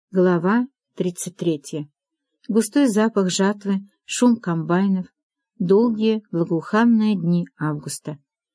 Глава 33. Густой запах жатвы, шум комбайнов, долгие благоуханные дни августа.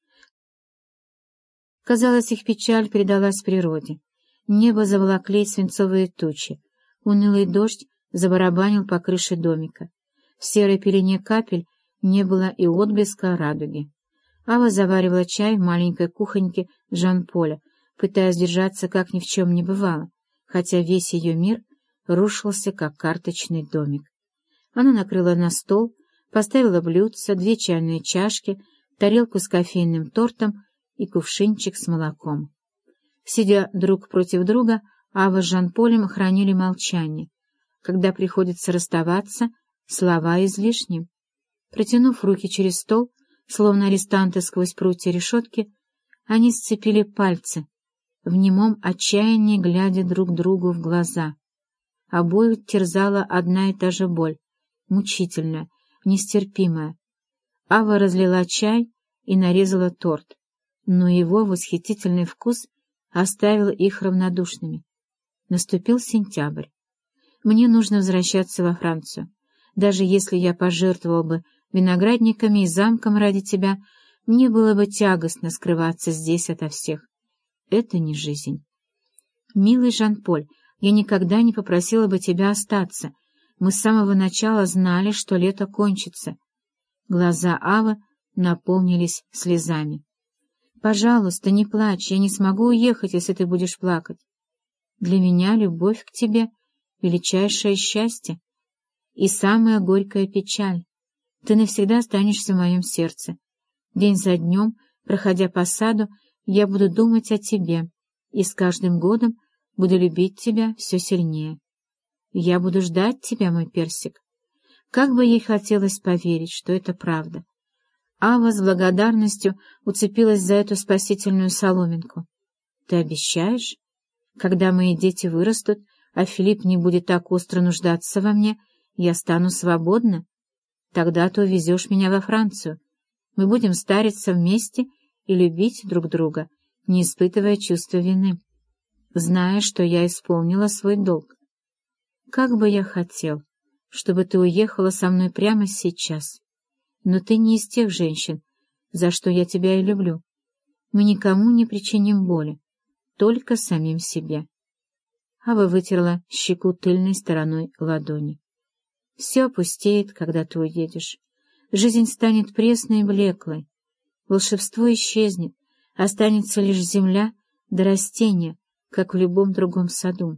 Казалось, их печаль передалась природе. Небо заволокли свинцовые тучи. Унылый дождь забарабанил по крыше домика. В серой пелене капель не было и отблеска радуги. Ава заваривала чай в маленькой кухоньке Жан-Поля, пытаясь держаться, как ни в чем не бывало, хотя весь ее мир рушился, как карточный домик. Она накрыла на стол, поставила блюдце, 2 чайные чашки, тарелку с кофейным тортом и кувшинчик с молоком. Сидя друг против друга, Ава с Жан-Полем хранили молчание. Когда приходится расставаться, слова излишни. Протянув руки через стол, словно арестанты сквозь прутья решетки, они сцепили пальцы, в немом отчаянии глядя друг другу в глаза. Обоих терзала одна и та же боль, мучительная, нестерпимая. Ава разлила чай и нарезала торт, но его восхитительный вкус оставил их равнодушными. Наступил сентябрь. Мне нужно возвращаться во Францию. Даже если я пожертвовал бы виноградниками и замком ради тебя, мне было бы тягостно скрываться здесь ото всех. Это не жизнь. Милый Жан-Поль, я никогда не попросила бы тебя остаться. Мы с самого начала знали, что лето кончится. Глаза Авы наполнились слезами. Пожалуйста, не плачь, я не смогу уехать, если ты будешь плакать. Для меня любовь к тебе — величайшее счастье и самая горькая печаль. Ты навсегда останешься в моем сердце. День за днем, проходя по саду, я буду думать о тебе, и с каждым годом буду любить тебя все сильнее. Я буду ждать тебя, мой персик. Как бы ей хотелось поверить, что это правда. Ава с благодарностью уцепилась за эту спасительную соломинку. Ты обещаешь? Когда мои дети вырастут, а Филипп не будет так остро нуждаться во мне, я стану свободна? Тогда ты увезешь меня во Францию. Мы будем стариться вместе и любить друг друга, не испытывая чувства вины, зная, что я исполнила свой долг. Как бы я хотел, чтобы ты уехала со мной прямо сейчас. Но ты не из тех женщин, за что я тебя и люблю. Мы никому не причиним боли, только самим себе. Ава вытерла щеку тыльной стороной ладони. Все опустеет, когда ты уедешь. Жизнь станет пресной и блеклой. Волшебство исчезнет, останется лишь земля да растения, как в любом другом саду.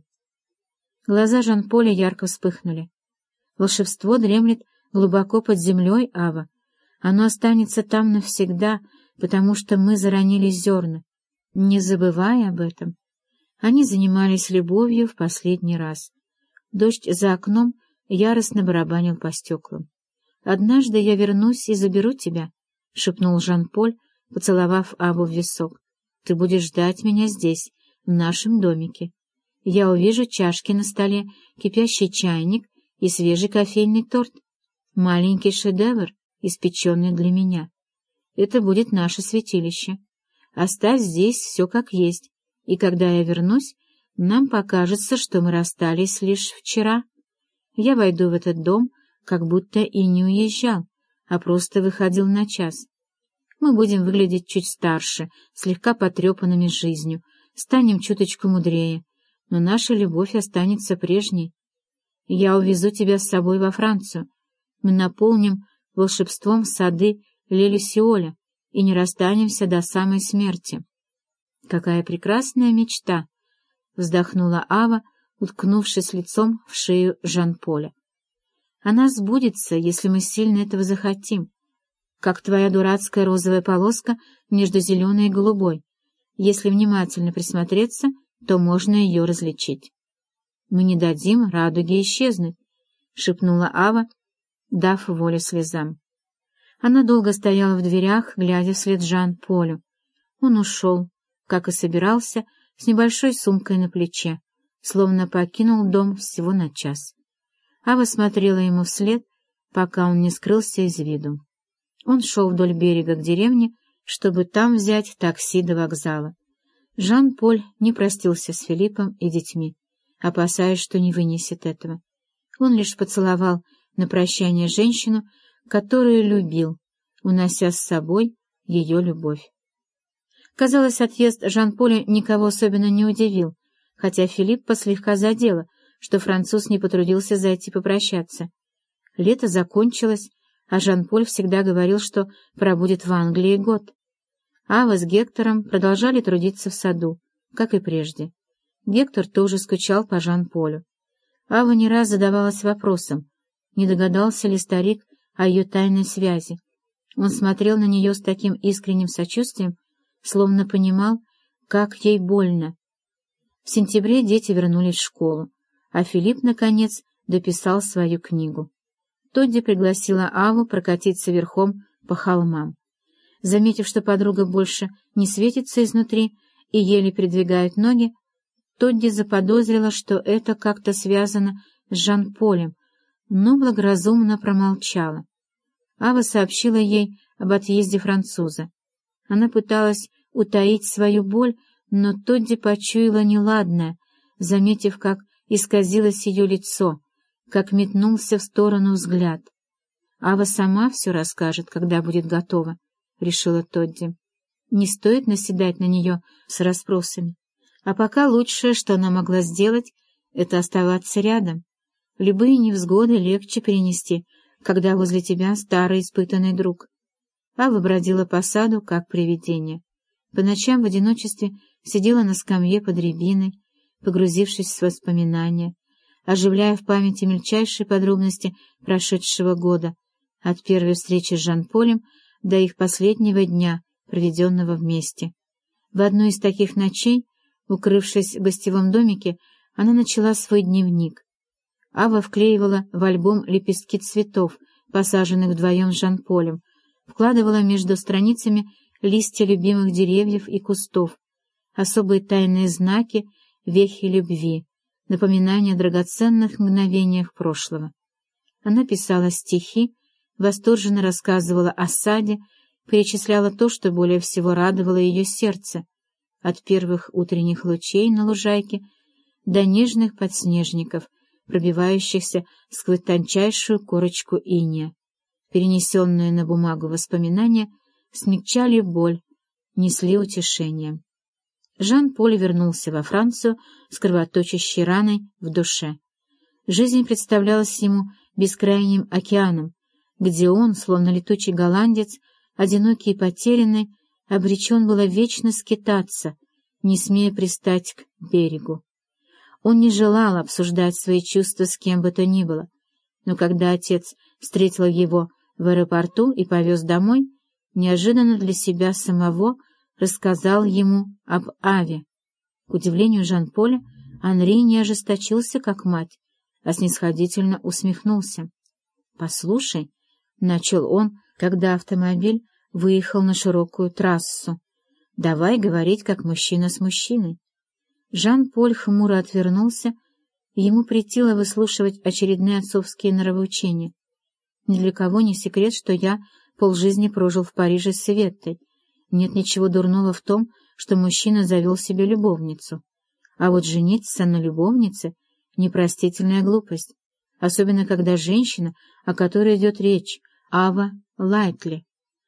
Глаза Жан-Поля ярко вспыхнули. Волшебство дремлет глубоко под землей, Ава. Оно останется там навсегда, потому что мы заронили зерна. Не забывай об этом. Они занимались любовью в последний раз. Дождь за окном яростно барабанил по стеклам. «Однажды я вернусь и заберу тебя», — шепнул Жан-Поль, поцеловав Аву в висок. «Ты будешь ждать меня здесь, в нашем домике. Я увижу чашки на столе, кипящий чайник и свежий кофейный торт. Маленький шедевр, испеченный для меня. Это будет наше святилище. Оставь здесь все как есть, и когда я вернусь, нам покажется, что мы расстались лишь вчера. Я войду в этот дом, как будто и не уезжал, а просто выходил на час. Мы будем выглядеть чуть старше, слегка потрепанными жизнью, станем чуточку мудрее, но наша любовь останется прежней. Я увезу тебя с собой во Францию. Мы наполним волшебством сады Ле-Люсиоля и не расстанемся до самой смерти. Какая прекрасная мечта! — вздохнула Ава, уткнувшись лицом в шею Жан-Поля. Она сбудется, если мы сильно этого захотим, как твоя дурацкая розовая полоска между зеленой и голубой. Если внимательно присмотреться, то можно ее различить. Мы не дадим радуге исчезнуть, — шепнула Ава, дав волю слезам. Она долго стояла в дверях, глядя вслед Жан-Полю. Он ушел, как и собирался, с небольшой сумкой на плече, словно покинул дом всего на час. Ава смотрела ему вслед, пока он не скрылся из виду. Он шел вдоль берега к деревне, чтобы там взять такси до вокзала. Жан-Поль не простился с Филиппом и детьми. опасаясь, что не вынесет этого. Он лишь поцеловал на прощание женщину, которую любил, унося с собой ее любовь. Казалось, отъезд Жан-Поля никого особенно не удивил, хотя Филиппа слегка задело, что француз не потрудился зайти попрощаться. Лето закончилось, а Жан-Поль всегда говорил, что пробудет в Англии год. Ава с Гектором продолжали трудиться в саду, как и прежде. Гектор тоже скучал по Жан-Полю. Ава не раз задавалась вопросом, не догадался ли старик о ее тайной связи. Он смотрел на нее с таким искренним сочувствием, словно понимал, как ей больно. В сентябре дети вернулись в школу, а Филипп, наконец, дописал свою книгу. Тодди пригласила Аву прокатиться верхом по холмам. Заметив, что подруга больше не светится изнутри и еле передвигает ноги, Тодди заподозрила, что это как-то связано с Жан-Полем, но благоразумно промолчала. Ава сообщила ей об отъезде француза. Она пыталась утаить свою боль, но Тодди почуяла неладное, заметив, как исказилось ее лицо, как метнулся в сторону взгляд. «Ава сама все расскажет, когда будет готова», — решила Тодди. «Не стоит наседать на нее с расспросами. А пока лучшее, что она могла сделать, — это оставаться рядом. Любые невзгоды легче перенести, когда возле тебя старый испытанный друг». Ава бродила по саду, как привидение. По ночам в одиночестве сидела на скамье под рябиной, погрузившись в воспоминания, оживляя в памяти мельчайшие подробности прошедшего года, от первой встречи с Жан-Полем до их последнего дня, проведенного вместе. В одну из таких ночей, укрывшись в гостевом домике, она начала свой дневник. Ава вклеивала в альбом лепестки цветов, посаженных вдвоем с Жан-Полем, вкладывала между страницами листья любимых деревьев и кустов, особые тайные знаки, вехи любви, напоминания о драгоценных мгновениях прошлого. Она писала стихи, восторженно рассказывала о саде, перечисляла то, что более всего радовало ее сердце, от первых утренних лучей на лужайке до нежных подснежников, пробивающихся сквозь тончайшую корочку инея. Перенесенные на бумагу воспоминания смягчали боль, несли утешение. Жан-Поль вернулся во Францию с кровоточащей раной в душе. Жизнь представлялась ему бескрайним океаном, где он, словно летучий голландец, одинокий и потерянный, обречен было вечно скитаться, не смея пристать к берегу. Он не желал обсуждать свои чувства с кем бы то ни было, но когда отец встретил его в аэропорту и повез домой, неожиданно для себя самого рассказал ему об Аве. К удивлению Жан-Поля, Анри не ожесточился, как мать, а снисходительно усмехнулся. «Послушай», — начал он, когда автомобиль выехал на широкую трассу, — «давай говорить, как мужчина с мужчиной». Жан-Поль хмуро отвернулся, и ему претило выслушивать очередные отцовские нравоучения. Ни для кого не секрет, что я полжизни прожил в Париже с Светтой. Нет ничего дурного в том, что мужчина завел себе любовницу. А вот жениться на любовнице — непростительная глупость, особенно когда женщина, о которой идет речь, Ава Лайтли.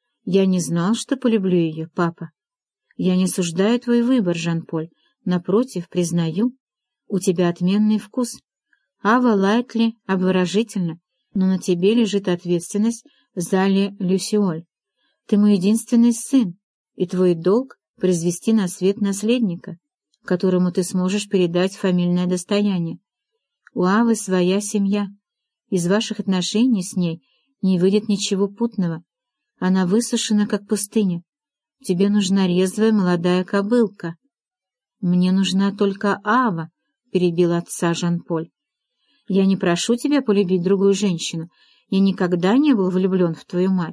Я не знал, что полюблю ее, папа. Я не осуждаю твой выбор, Жан-Поль, напротив, признаю, у тебя отменный вкус. Ава Лайтли обворожительна, но на тебе лежит ответственность за Ле Люсиоль. Ты мой единственный сын, и твой долг — произвести на свет наследника, которому ты сможешь передать фамильное достояние. У Авы своя семья. Из ваших отношений с ней не выйдет ничего путного. Она высушена, как пустыня. Тебе нужна резвая молодая кобылка. — Мне нужна только Ава, — перебил отца Жан-Поль. — Я не прошу тебя полюбить другую женщину. Я никогда не был влюблен в твою мать.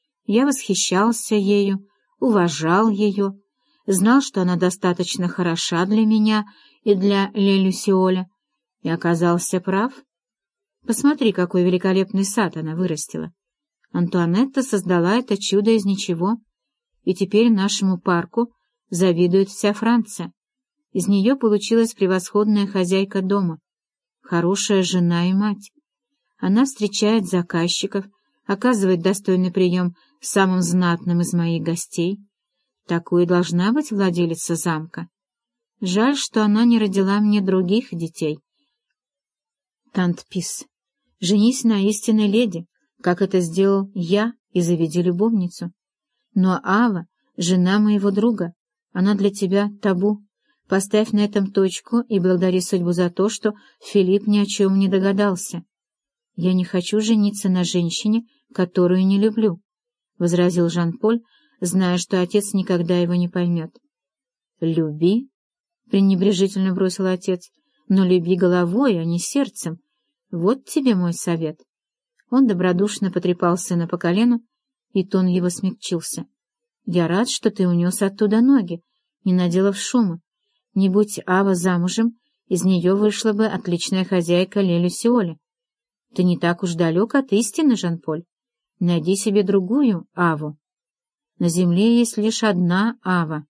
Я восхищался ею, уважал ее, знал, что она достаточно хороша для меня и для Ле Люсиоля, и оказался прав. Посмотри, какой великолепный сад она вырастила. Антуанетта создала это чудо из ничего, и теперь нашему парку завидует вся Франция. Из нее получилась превосходная хозяйка дома, хорошая жена и мать. Она встречает заказчиков, оказывает достойный прием самым знатным из моих гостей. Такой должна быть владелица замка. Жаль, что она не родила мне других детей. Тантпис, женись на истинной леди, как это сделал я, и заведи любовницу. Но Ава — жена моего друга, она для тебя табу. Поставь на этом точку и благодари судьбу за то, что Филипп ни о чем не догадался. Я не хочу жениться на женщине, которую не люблю, — возразил Жан-Поль, зная, что отец никогда его не поймет. — Люби, — пренебрежительно бросил отец, — но люби головой, а не сердцем. Вот тебе мой совет. Он добродушно потрепал сына по колену, и тон его смягчился. — Я рад, что ты унес оттуда ноги, не наделав шума. Не будь Ава замужем, из нее вышла бы отличная хозяйка Ле-Люсиоля. Ты не так уж далек от истины, Жан-Поль. Найди себе другую Аву. На земле есть лишь одна Ава.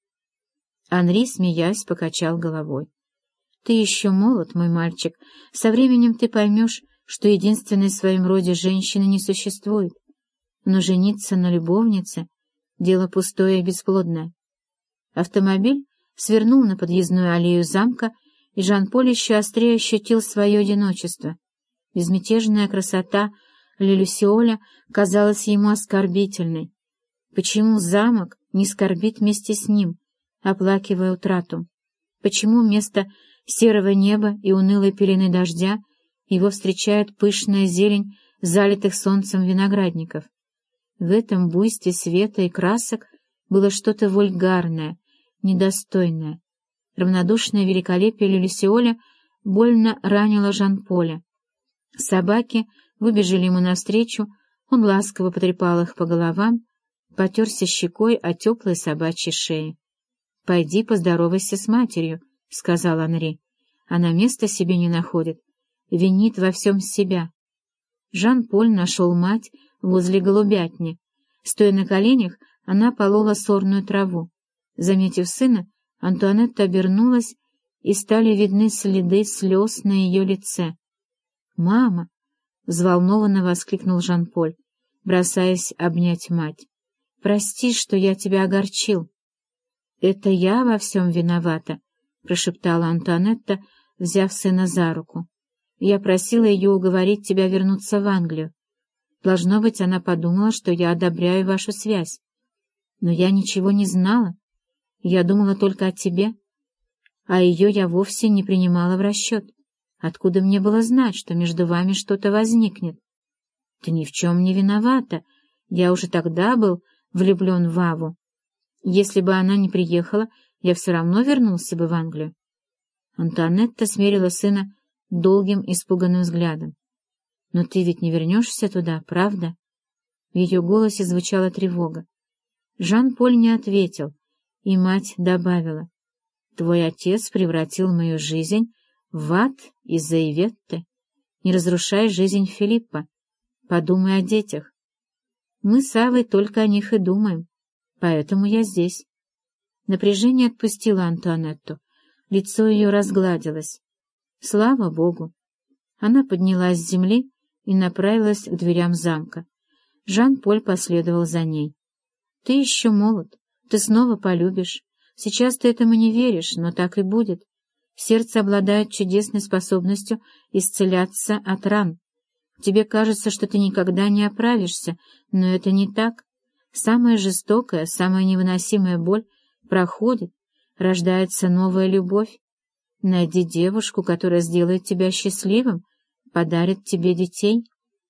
Анри, смеясь, покачал головой. Ты еще молод, мой мальчик. Со временем ты поймешь, что единственной в своем роде женщины не существует. Но жениться на любовнице — дело пустое и бесплодное. Автомобиль свернул на подъездную аллею замка, и Жан-Поль еще острее ощутил свое одиночество. Безмятежная красота Ле-Люсиоля казалась ему оскорбительной. Почему замок не скорбит вместе с ним, оплакивая утрату? Почему вместо серого неба и унылой пелены дождя его встречает пышная зелень залитых солнцем виноградников? В этом буйстве света и красок было что-то вульгарное, недостойное. Равнодушное великолепие Ле-Люсиоля больно ранило Жан-Поля. Собаки выбежали ему навстречу, он ласково потрепал их по головам, потерся щекой о теплой собачьей шее. — Пойди поздоровайся с матерью, — сказал Анри. — Она места себе не находит, винит во всем себя. Жан-Поль нашел мать возле голубятни. Стоя на коленях, она полола сорную траву. Заметив сына, Антуанетта обернулась, и стали видны следы слез на ее лице. «Мама!» — взволнованно воскликнул Жан-Поль, бросаясь обнять мать. «Прости, что я тебя огорчил». «Это я во всем виновата», — прошептала Антуанетта, взяв сына за руку. «Я просила ее уговорить тебя вернуться в Англию. Должно быть, она подумала, что я одобряю вашу связь. Но я ничего не знала. Я думала только о тебе, а ее я вовсе не принимала в расчет. Откуда мне было знать, что между вами что-то возникнет? Ты ни в чем не виновата. Я уже тогда был влюблен в Аву. Если бы она не приехала, я все равно вернулся бы в Англию». Антуанетта смерила сына долгим испуганным взглядом. «Но ты ведь не вернешься туда, правда?» В ее голосе звучала тревога. Жан-Поль не ответил, и мать добавила: «Твой отец превратил мою жизнь в ад из-за Иветты. Не разрушай жизнь Филиппа. Подумай о детях. Мы с Авой только о них и думаем, поэтому я здесь». Напряжение отпустило Антуанетту, лицо ее разгладилось. Слава Богу! Она поднялась с земли и направилась к дверям замка. Жан-Поль последовал за ней. «Ты еще молод, ты снова полюбишь. Сейчас ты этому не веришь, но так и будет. Сердце обладает чудесной способностью исцеляться от ран. Тебе кажется, что ты никогда не оправишься, но это не так. Самая жестокая, самая невыносимая боль проходит, рождается новая любовь. Найди девушку, которая сделает тебя счастливым, подарит тебе детей.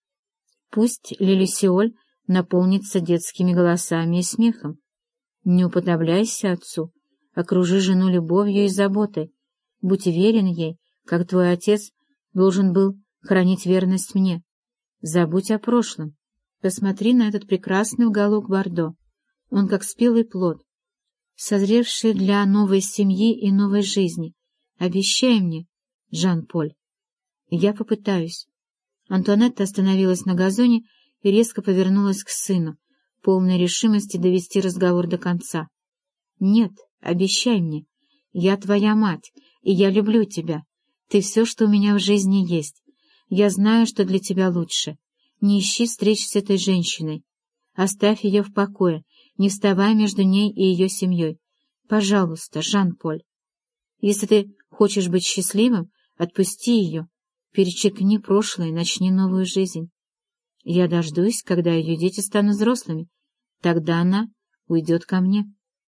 Пусть Ле-Люсиоль наполнится детскими голосами и смехом. Не уподобляйся отцу, окружи жену любовью и заботой. Будь верен ей, как твой отец должен был хранить верность мне. Забудь о прошлом. Посмотри на этот прекрасный уголок Бордо. Он как спелый плод, созревший для новой семьи и новой жизни. Обещай мне, Жан-Поль. Я попытаюсь. Антуанетта остановилась на газоне и резко повернулась к сыну, полной решимости довести разговор до конца. «Нет, обещай мне. Я твоя мать, и я люблю тебя. Ты все, что у меня в жизни есть. Я знаю, что для тебя лучше. Не ищи встреч с этой женщиной. Оставь ее в покое, не вставай между ней и ее семьей. Пожалуйста, Жан-Поль. Если ты хочешь быть счастливым, отпусти ее, перечеркни прошлое и начни новую жизнь. Я дождусь, когда ее дети станут взрослыми. Тогда она уйдет ко мне.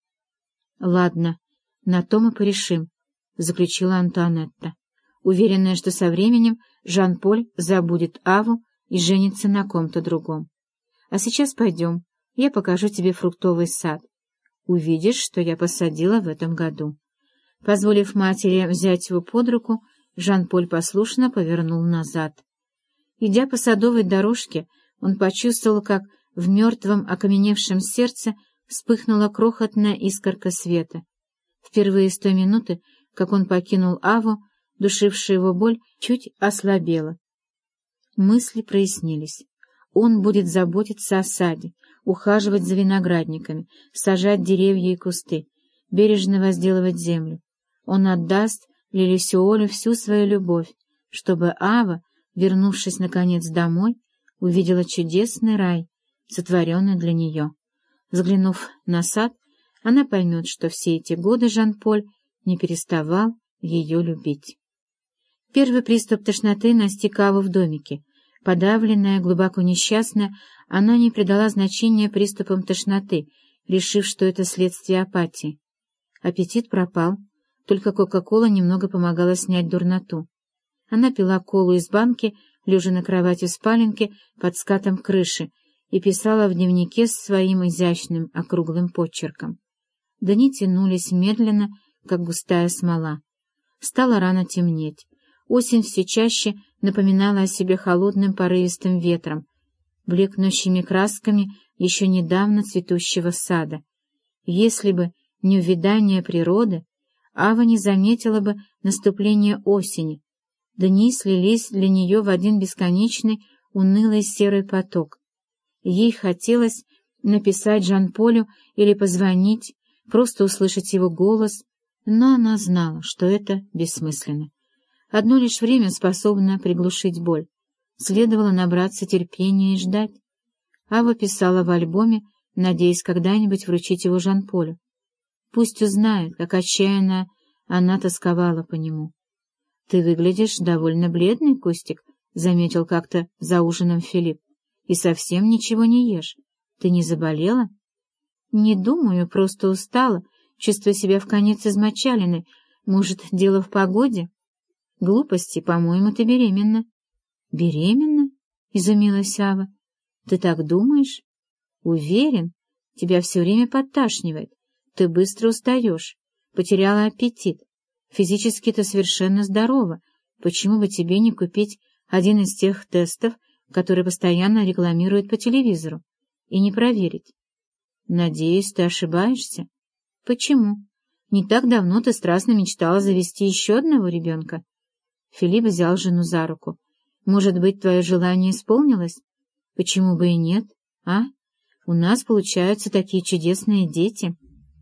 — Ладно, на то мы порешим, — заключила Антуанетта, уверенная, что со временем Жан-Поль забудет Аву и женится на ком-то другом. А сейчас пойдем, я покажу тебе фруктовый сад. Увидишь, что я посадила в этом году. Позволив матери взять его под руку, Жан-Поль послушно повернул назад. Идя по садовой дорожке, он почувствовал, как в мертвом окаменевшем сердце вспыхнула крохотная искорка света. Впервые с той минуты, как он покинул Аву, душившая его боль чуть ослабела. Мысли прояснились. Он будет заботиться о саде, ухаживать за виноградниками, сажать деревья и кусты, бережно возделывать землю. Он отдаст Лилисиолю всю свою любовь, чтобы Ава, вернувшись наконец домой, увидела чудесный рай, сотворенный для нее. Взглянув на сад, она поймет, что все эти годы Жан-Поль не переставал ее любить. Первый приступ тошноты настиг Аву в домике. Подавленная, глубоко несчастная, она не придала значения приступам тошноты, решив, что это следствие апатии. Аппетит пропал, только кока-кола немного помогала снять дурноту. Она пила колу из банки, лежа на кровати в спаленке под скатом крыши, и писала в дневнике своим изящным округлым почерком. Дни тянулись медленно, как густая смола. Стало рано темнеть. Осень все чаще напоминала о себе холодным порывистым ветром, блекнущими красками еще недавно цветущего сада. Если бы не увядание природы, Ава не заметила бы наступления осени. Дни слились для нее в один бесконечный, унылый серый поток. Ей хотелось написать Жан-Полю или позвонить, просто услышать его голос, но она знала, что это бессмысленно. Одно лишь время способно приглушить боль. Следовало набраться терпения и ждать. Ава писала в альбоме, надеясь когда-нибудь вручить его Жан-Полю. Пусть узнает, как отчаянно она тосковала по нему. — Ты выглядишь довольно бледный, Костик, — заметил как-то за ужином Филипп, — и совсем ничего не ешь. Ты не заболела? — Не думаю, просто устала, чувствую себя вконец измочаленной. Может, дело в погоде? — Глупости, по-моему, ты беременна. — Беременна? — изумилась Ава. — Ты так думаешь? — Уверен. Тебя все время подташнивает. Ты быстро устаешь, потеряла аппетит. Физически ты совершенно здорова. Почему бы тебе не купить один из тех тестов, которые постоянно рекламируют по телевизору, и не проверить? Надеюсь, ты ошибаешься. Почему? Не так давно ты страстно мечтала завести еще одного ребенка. Филипп взял жену за руку. Может быть, твое желание исполнилось? Почему бы и нет, а? У нас получаются такие чудесные дети.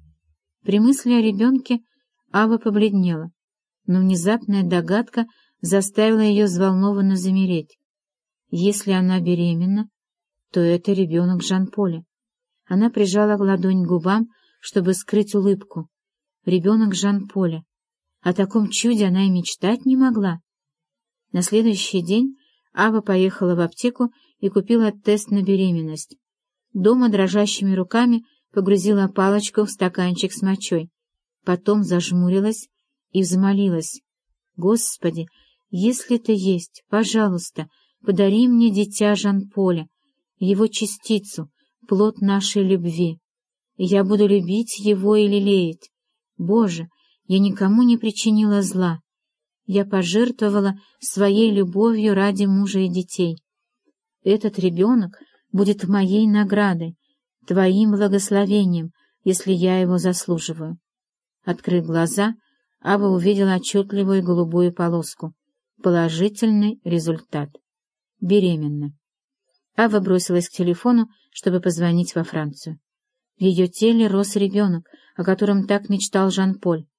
При мысли о ребенке Ава побледнела, но внезапная догадка заставила ее взволнованно замереть. Если она беременна, то это ребенок Жан-Поля. Она прижала ладонь к губам, чтобы скрыть улыбку. Ребенок Жан-Поля. О таком чуде она и мечтать не могла. На следующий день Ава поехала в аптеку и купила тест на беременность. Дома дрожащими руками погрузила палочку в стаканчик с мочой, потом зажмурилась и взмолилась. «Господи, если ты есть, пожалуйста, подари мне дитя Жан-Поля, его частицу, плод нашей любви. Я буду любить его и лелеять. Боже, я никому не причинила зла. Я пожертвовала своей любовью ради мужа и детей. Этот ребенок будет моей наградой, твоим благословением, если я его заслуживаю». Открыв глаза, Ава увидела отчетливую голубую полоску. Положительный результат. Беременна. Ава бросилась к телефону, чтобы позвонить во Францию. В ее теле рос ребенок, о котором так мечтал Жан-Поль.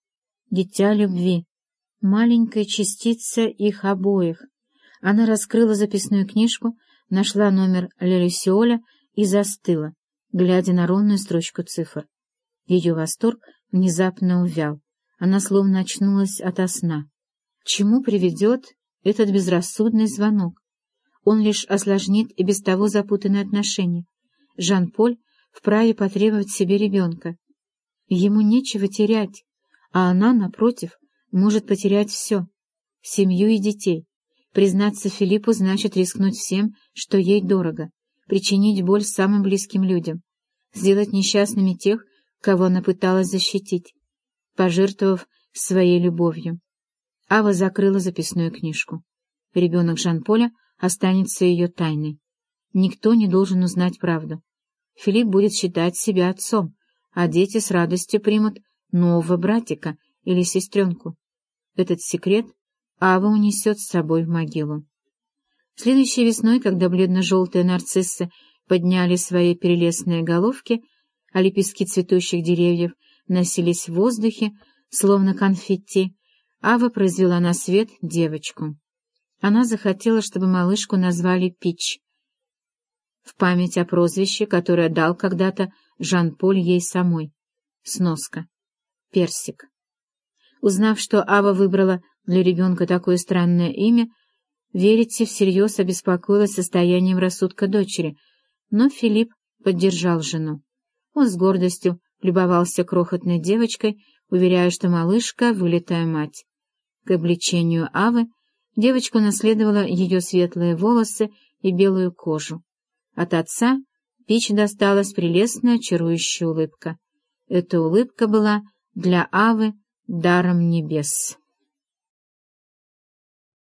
дитя любви, маленькая частица их обоих. Она раскрыла записную книжку, нашла номер Ле Люсиоля и застыла, глядя на ровную строчку цифр. Ее восторг внезапно увял. Она словно очнулась ото сна. К чему приведет этот безрассудный звонок? Он лишь осложнит и без того запутанные отношения. Жан-Поль вправе потребовать себе ребенка. Ему нечего терять, а она, напротив, может потерять все — семью и детей. Признаться Филиппу значит рискнуть всем, что ей дорого, причинить боль самым близким людям, сделать несчастными тех, кого она пыталась защитить, пожертвовав своей любовью. Ава закрыла записную книжку. Ребенок Жан-Поля останется ее тайной. Никто не должен узнать правду. Филипп будет считать себя отцом, а дети с радостью примут нового братика или сестренку. Этот секрет Ава унесет с собой в могилу. Следующей весной, когда бледно-желтые нарциссы подняли свои прелестные головки, а лепестки цветущих деревьев носились в воздухе, словно конфетти, Ава произвела на свет девочку. Она захотела, чтобы малышку назвали Пич, в память о прозвище, которое дал когда-то Жан-Поль ей самой. Сноска. Персик. Узнав, что Ава выбрала для ребенка такое странное имя, Верите всерьез обеспокоилась состоянием рассудка дочери, но Филипп поддержал жену. Он с гордостью любовался крохотной девочкой, уверяя, что малышка — вылитая мать. К обличению Авы девочка унаследовала ее светлые волосы и белую кожу. От отца Пич досталась прелестная чарующая улыбка. Эта улыбка была для Авы даром небес.